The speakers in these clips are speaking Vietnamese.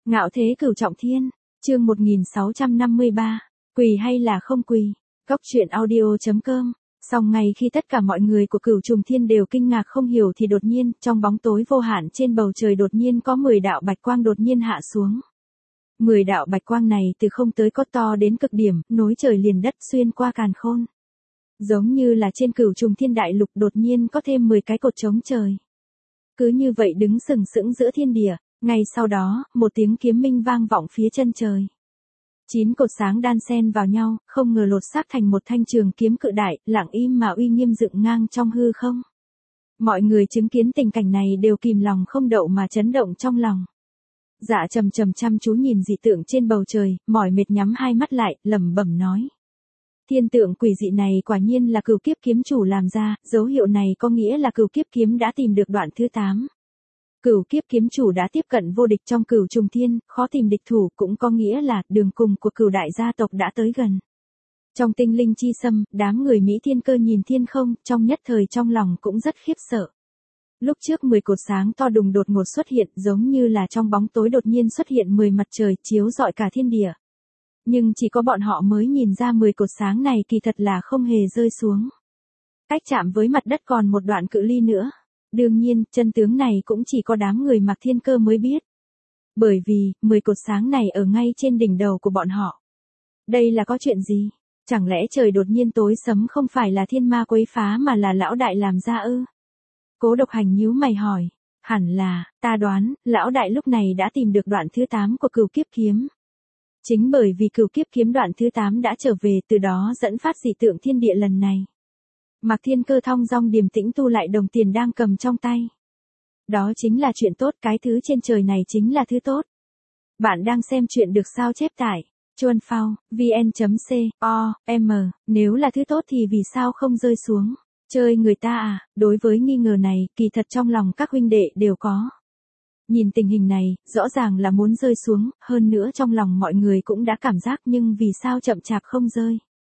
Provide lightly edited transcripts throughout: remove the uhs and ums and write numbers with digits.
Ngạo thế cửu trọng thiên, chương 1653, quỳ hay là không quỳ. Cốc truyện audio.com. Song ngay khi tất cả mọi người của cửu trùng thiên đều kinh ngạc không hiểu thì đột nhiên, trong bóng tối vô hạn trên bầu trời đột nhiên có 10 đạo bạch quang đột nhiên hạ xuống. 10 đạo bạch quang này từ không tới có to đến cực điểm, nối trời liền đất xuyên qua càn khôn. Giống như là trên cửu trùng thiên đại lục đột nhiên có thêm 10 cái cột trống trời. Cứ như vậy đứng sừng sững giữa thiên địa, ngay sau đó, một tiếng kiếm minh vang vọng phía chân trời. 9 cột sáng đan xen vào nhau, không ngờ lột xác thành một thanh trường kiếm cự đại, lặng im mà uy nghiêm dựng ngang trong hư không. Mọi người chứng kiến tình cảnh này đều kìm lòng không đậu mà chấn động trong lòng. Dạ trầm trầm chăm chú nhìn dị tượng trên bầu trời, mỏi mệt nhắm hai mắt lại, lẩm bẩm nói. Thiên tượng quỷ dị này quả nhiên là cửu kiếp kiếm chủ làm ra, dấu hiệu này có nghĩa là cửu kiếp kiếm đã tìm được đoạn thứ 8. Cửu kiếp kiếm chủ đã tiếp cận vô địch trong cửu trùng thiên, khó tìm địch thủ cũng có nghĩa là đường cùng của cửu đại gia tộc đã tới gần. Trong tinh linh chi sâm, đám người Mỹ Thiên Cơ nhìn thiên không, trong nhất thời trong lòng cũng rất khiếp sợ. Lúc trước 10 cột sáng to đùng đột ngột xuất hiện giống như là trong bóng tối đột nhiên xuất hiện 10 mặt trời chiếu rọi cả thiên địa. Nhưng chỉ có bọn họ mới nhìn ra 10 cột sáng này kỳ thật là không hề rơi xuống. Cách chạm với mặt đất còn một đoạn cự ly nữa. Đương nhiên, chân tướng này cũng chỉ có đám người Mạc Thiên Cơ mới biết. Bởi vì, 10 cột sáng này ở ngay trên đỉnh đầu của bọn họ. Đây là có chuyện gì? Chẳng lẽ trời đột nhiên tối sấm không phải là thiên ma quấy phá mà là lão đại làm ra ư? Cố Độc Hành nhíu mày hỏi. Hẳn là, ta đoán, lão đại lúc này đã tìm được đoạn thứ 8 của cửu kiếp kiếm. Chính bởi vì cửu kiếp kiếm đoạn thứ 8 đã trở về từ đó dẫn phát dị tượng thiên địa lần này. Mạc Thiên Cơ thong dong điềm tĩnh tu lại đồng tiền đang cầm trong tay. Đó chính là chuyện tốt, cái thứ trên trời này chính là thứ tốt. Bạn đang xem chuyện được sao chép tải. Chuan Phao, vn.com, nếu là thứ tốt thì vì sao không rơi xuống? Chơi người ta à? Đối với nghi ngờ này, kỳ thật trong lòng các huynh đệ đều có. Nhìn tình hình này, rõ ràng là muốn rơi xuống, hơn nữa trong lòng mọi người cũng đã cảm giác nhưng vì sao chậm chạp không rơi.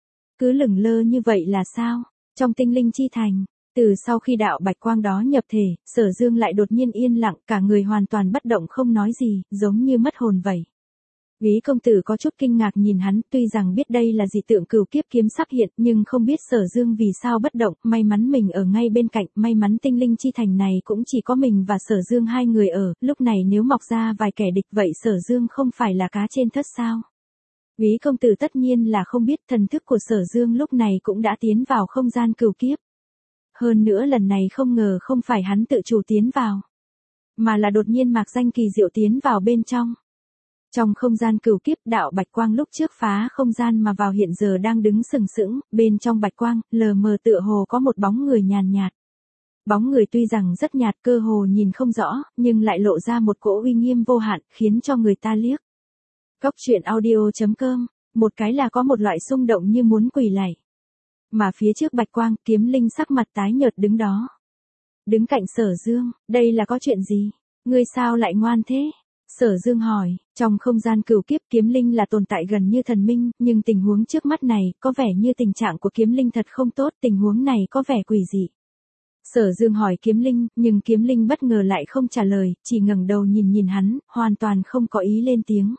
Cứ lửng lơ như vậy là sao? Trong tinh linh chi thành, từ sau khi đạo bạch quang đó nhập thể, Sở Dương lại đột nhiên yên lặng, cả người hoàn toàn bất động không nói gì, giống như mất hồn vậy. Úy công tử có chút kinh ngạc nhìn hắn, tuy rằng biết đây là dị tượng cửu kiếp kiếm sắp hiện, nhưng không biết Sở Dương vì sao bất động, may mắn mình ở ngay bên cạnh, may mắn tinh linh chi thành này cũng chỉ có mình và Sở Dương hai người ở, lúc này nếu mọc ra vài kẻ địch vậy Sở Dương không phải là cá trên thớt sao? Úy công tử tất nhiên là không biết thần thức của Sở Dương lúc này cũng đã tiến vào không gian cửu kiếp. Hơn nữa lần này không ngờ không phải hắn tự chủ tiến vào, mà là đột nhiên mạc danh kỳ diệu tiến vào bên trong. Trong không gian cửu kiếp đạo bạch quang lúc trước phá không gian mà vào hiện giờ đang đứng sừng sững, bên trong bạch quang, lờ mờ tựa hồ có một bóng người nhàn nhạt. Bóng người tuy rằng rất nhạt cơ hồ nhìn không rõ, nhưng lại lộ ra một cỗ uy nghiêm vô hạn, khiến cho người ta liếc. Cốc truyện audio.com, một cái là có một loại xung động như muốn quỳ lạy. Mà phía trước bạch quang, kiếm linh sắc mặt tái nhợt đứng đó. Đứng cạnh Sở Dương, đây là có chuyện gì? Ngươi sao lại ngoan thế? Sở Dương hỏi, trong không gian cửu kiếp kiếm linh là tồn tại gần như thần minh, nhưng tình huống trước mắt này, có vẻ như tình trạng của kiếm linh thật không tốt, tình huống này có vẻ quỷ dị. Sở Dương hỏi kiếm linh, nhưng kiếm linh bất ngờ lại không trả lời, chỉ ngẩng đầu nhìn hắn, hoàn toàn không có ý lên tiếng.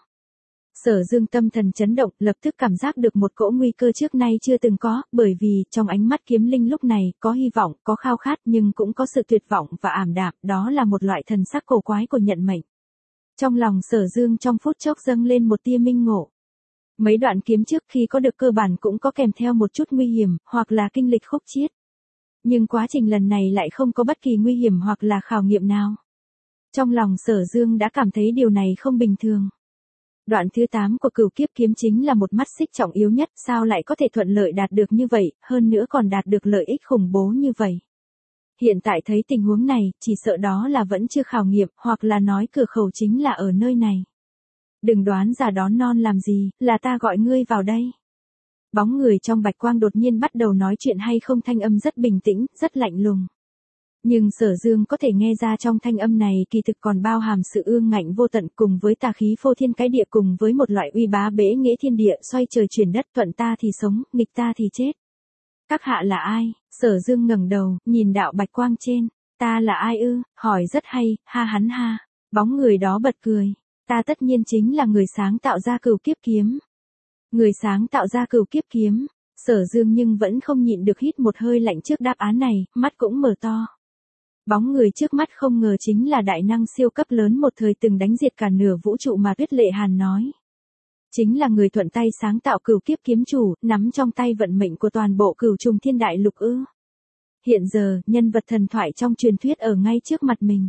Sở Dương tâm thần chấn động, lập tức cảm giác được một cỗ nguy cơ trước nay chưa từng có, bởi vì trong ánh mắt kiếm linh lúc này có hy vọng, có khao khát nhưng cũng có sự tuyệt vọng và ảm đạm, đó là một loại thần sắc cổ quái của nhận mệnh. Trong lòng Sở Dương trong phút chốc dâng lên một tia minh ngộ. Mấy đoạn kiếm trước khi có được cơ bản cũng có kèm theo một chút nguy hiểm, hoặc là kinh lịch khúc chiết. Nhưng quá trình lần này lại không có bất kỳ nguy hiểm hoặc là khảo nghiệm nào. Trong lòng Sở Dương đã cảm thấy điều này không bình thường. Đoạn thứ 8 của cửu kiếp kiếm chính là một mắt xích trọng yếu nhất, sao lại có thể thuận lợi đạt được như vậy, hơn nữa còn đạt được lợi ích khủng bố như vậy. Hiện tại thấy tình huống này, chỉ sợ đó là vẫn chưa khảo nghiệm, hoặc là nói cửa khẩu chính là ở nơi này. Đừng đoán già đón non làm gì, là ta gọi ngươi vào đây. Bóng người trong bạch quang đột nhiên bắt đầu nói chuyện hay không, thanh âm rất bình tĩnh, rất lạnh lùng. Nhưng Sở Dương có thể nghe ra trong thanh âm này kỳ thực còn bao hàm sự ương ngạnh vô tận cùng với tà khí phô thiên cái địa cùng với một loại uy bá bẽ nghĩa thiên địa xoay trời chuyển đất, thuận ta thì sống, nghịch ta thì chết. Các hạ là ai? Sở Dương ngẩng đầu, nhìn đạo bạch quang trên. Ta là ai ư? Hỏi rất hay, ha hắn ha. Bóng người đó bật cười. Ta tất nhiên chính là người sáng tạo ra Cửu Kiếp Kiếm. Người sáng tạo ra Cửu Kiếp Kiếm. Sở Dương nhưng vẫn không nhịn được hít một hơi lạnh trước đáp án này, mắt cũng mở to. Bóng người trước mắt không ngờ chính là đại năng siêu cấp lớn một thời từng đánh diệt cả nửa vũ trụ mà Tuyết Lệ Hàn nói. Chính là người thuận tay sáng tạo Cửu Kiếp Kiếm chủ, nắm trong tay vận mệnh của toàn bộ Cửu Trùng Thiên Đại Lục ư. Hiện giờ, nhân vật thần thoại trong truyền thuyết ở ngay trước mặt mình.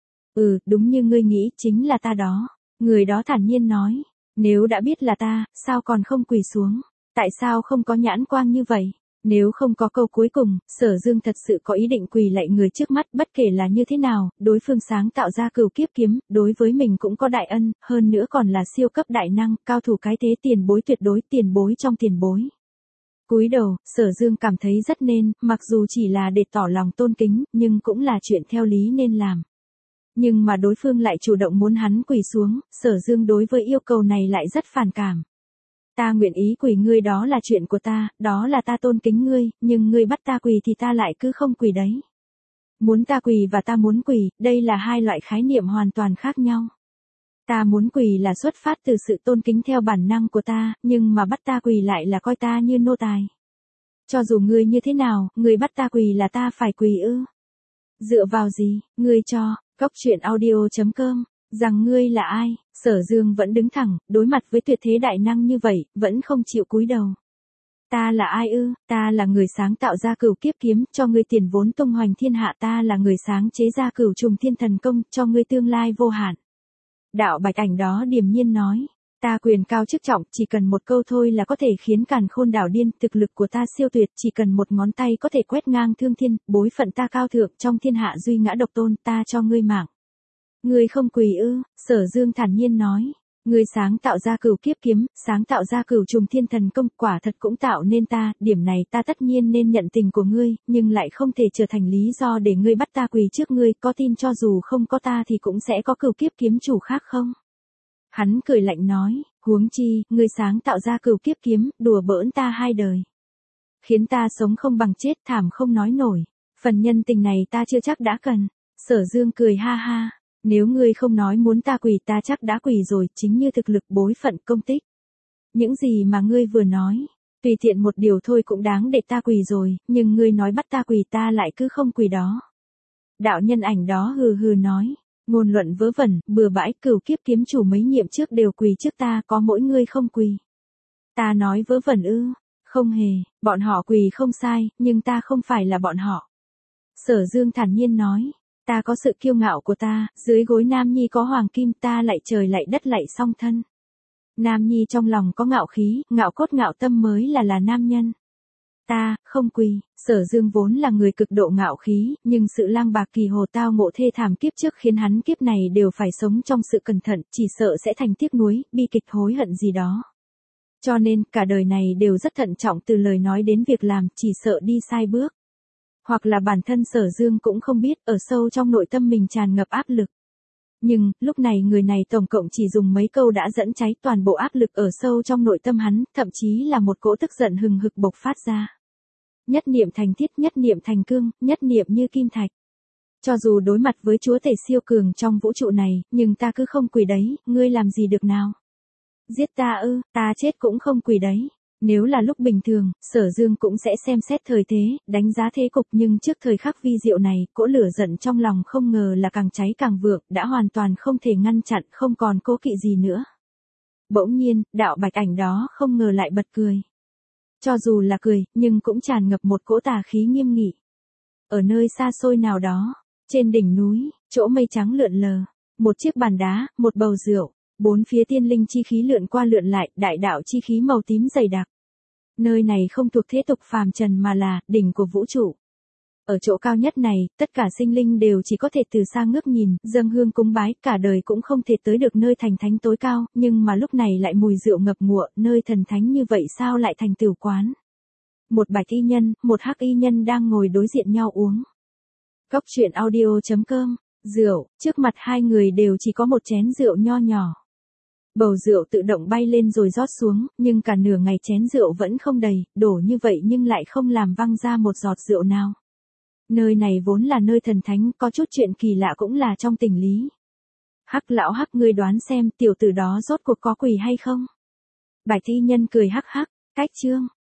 Đúng như ngươi nghĩ, chính là ta đó. Người đó thản nhiên nói. Nếu đã biết là ta, sao còn không quỳ xuống? Tại sao không có nhãn quang như vậy? Nếu không có câu cuối cùng, Sở Dương thật sự có ý định quỳ lạy người trước mắt, bất kể là như thế nào, đối phương sáng tạo ra Cửu Kiếp Kiếm, đối với mình cũng có đại ân, hơn nữa còn là siêu cấp đại năng, cao thủ cái thế tiền bối tuyệt đối, tiền bối trong tiền bối. Cúi đầu, Sở Dương cảm thấy rất nên, mặc dù chỉ là để tỏ lòng tôn kính, nhưng cũng là chuyện theo lý nên làm. Nhưng mà đối phương lại chủ động muốn hắn quỳ xuống, Sở Dương đối với yêu cầu này lại rất phản cảm. Ta nguyện ý quỳ ngươi đó là chuyện của ta, đó là ta tôn kính ngươi, nhưng ngươi bắt ta quỳ thì ta lại cứ không quỳ đấy. Muốn ta quỳ và ta muốn quỳ, đây là hai loại khái niệm hoàn toàn khác nhau. Ta muốn quỳ là xuất phát từ sự tôn kính theo bản năng của ta, nhưng mà bắt ta quỳ lại là coi ta như nô tài. Cho dù ngươi như thế nào, ngươi bắt ta quỳ là ta phải quỳ ư? Dựa vào gì, ngươi cho, Cốc.audio.com, rằng ngươi là ai? Sở Dương vẫn đứng thẳng, đối mặt với tuyệt thế đại năng như vậy, vẫn không chịu cúi đầu. Ta là ai ư? Ta là người sáng tạo ra Cửu Kiếp Kiếm, cho ngươi tiền vốn tung hoành thiên hạ. Ta là người sáng chế ra Cửu Trùng Thiên Thần Công, cho ngươi tương lai vô hạn. Đạo Bạch Ảnh đó điềm nhiên nói. Ta quyền cao chức trọng, chỉ cần một câu thôi là có thể khiến càn khôn đảo điên, thực lực của ta siêu tuyệt, chỉ cần một ngón tay có thể quét ngang thương thiên, bối phận ta cao thượng, trong thiên hạ duy ngã độc tôn, ta cho ngươi mạng. Ngươi không quỳ ư? Sở Dương thản nhiên nói. Ngươi sáng tạo ra Cửu Kiếp Kiếm, sáng tạo ra Cửu Trùng Thiên Thần Công, quả thật cũng tạo nên ta, điểm này ta tất nhiên nên nhận tình của ngươi, nhưng lại không thể trở thành lý do để ngươi bắt ta quỳ trước ngươi, có tin cho dù không có ta thì cũng sẽ có Cửu Kiếp Kiếm chủ khác không? Hắn cười lạnh nói, huống chi, ngươi sáng tạo ra Cửu Kiếp Kiếm, đùa bỡn ta 2 đời. Khiến ta sống không bằng chết, thảm không nói nổi. Phần nhân tình này ta chưa chắc đã cần. Sở Dương cười ha ha. Nếu ngươi không nói muốn ta quỳ ta chắc đã quỳ rồi, chính như thực lực bối phận công tích. Những gì mà ngươi vừa nói, tùy tiện một điều thôi cũng đáng để ta quỳ rồi, nhưng ngươi nói bắt ta quỳ ta lại cứ không quỳ đó. Đạo nhân ảnh đó hừ hừ nói, ngôn luận vớ vẩn, bừa bãi, Cửu Kiếp Kiếm chủ mấy nhiệm trước đều quỳ trước ta, có mỗi ngươi không quỳ. Ta nói vớ vẩn ư? Không hề, bọn họ quỳ không sai, nhưng ta không phải là bọn họ. Sở Dương thản nhiên nói. Ta có sự kiêu ngạo của ta, dưới gối Nam Nhi có hoàng kim, ta lạy trời lạy đất lạy song thân. Nam Nhi trong lòng có ngạo khí, ngạo cốt ngạo tâm mới là nam nhân. Ta, không quỳ. Sở Dương vốn là người cực độ ngạo khí, nhưng sự lang bạc kỳ hồ tao ngộ thê thảm kiếp trước khiến hắn kiếp này đều phải sống trong sự cẩn thận, chỉ sợ sẽ thành tiếc nuối, bi kịch hối hận gì đó. Cho nên, cả đời này đều rất thận trọng từ lời nói đến việc làm, chỉ sợ đi sai bước. Hoặc là bản thân Sở Dương cũng không biết, ở sâu trong nội tâm mình tràn ngập áp lực. Nhưng, lúc này người này tổng cộng chỉ dùng mấy câu đã dẫn cháy toàn bộ áp lực ở sâu trong nội tâm hắn, thậm chí là một cỗ tức giận hừng hực bộc phát ra. Nhất niệm thành thiết, nhất niệm thành cương, nhất niệm như kim thạch. Cho dù đối mặt với chúa tể siêu cường trong vũ trụ này, nhưng ta cứ không quỳ đấy, ngươi làm gì được nào? Giết ta ư, ta chết cũng không quỳ đấy. Nếu là lúc bình thường, Sở Dương cũng sẽ xem xét thời thế, đánh giá thế cục, nhưng trước thời khắc vi diệu này, cỗ lửa giận trong lòng không ngờ là càng cháy càng vượng, đã hoàn toàn không thể ngăn chặn, không còn cố kỵ gì nữa. Bỗng nhiên, đạo Bạch Ảnh đó không ngờ lại bật cười. Cho dù là cười, nhưng cũng tràn ngập một cỗ tà khí nghiêm nghị. Ở nơi xa xôi nào đó, trên đỉnh núi, chỗ mây trắng lượn lờ, một chiếc bàn đá, một bầu rượu. 4 phía tiên linh chi khí lượn qua lượn lại, đại đạo chi khí màu tím dày đặc. Nơi này không thuộc thế tục phàm trần mà là đỉnh của vũ trụ. Ở chỗ cao nhất này, tất cả sinh linh đều chỉ có thể từ xa ngước nhìn, dâng hương cúng bái, cả đời cũng không thể tới được nơi thành thánh tối cao, nhưng mà lúc này lại mùi rượu ngập ngụa, nơi thần thánh như vậy sao lại thành tửu quán. Một bạch y nhân, một hắc y nhân đang ngồi đối diện nhau uống. Cốc.audio.com, rượu, trước mặt hai người đều chỉ có một chén rượu nho nhỏ. Bầu rượu tự động bay lên rồi rót xuống, nhưng cả nửa ngày chén rượu vẫn không đầy, đổ như vậy nhưng lại không làm văng ra một giọt rượu nào. Nơi này vốn là nơi thần thánh, có chút chuyện kỳ lạ cũng là trong tình lý. Hắc lão hắc, ngươi đoán xem tiểu tử đó rốt cuộc có quỳ hay không? Bạch thi nhân cười hắc hắc, cách chương.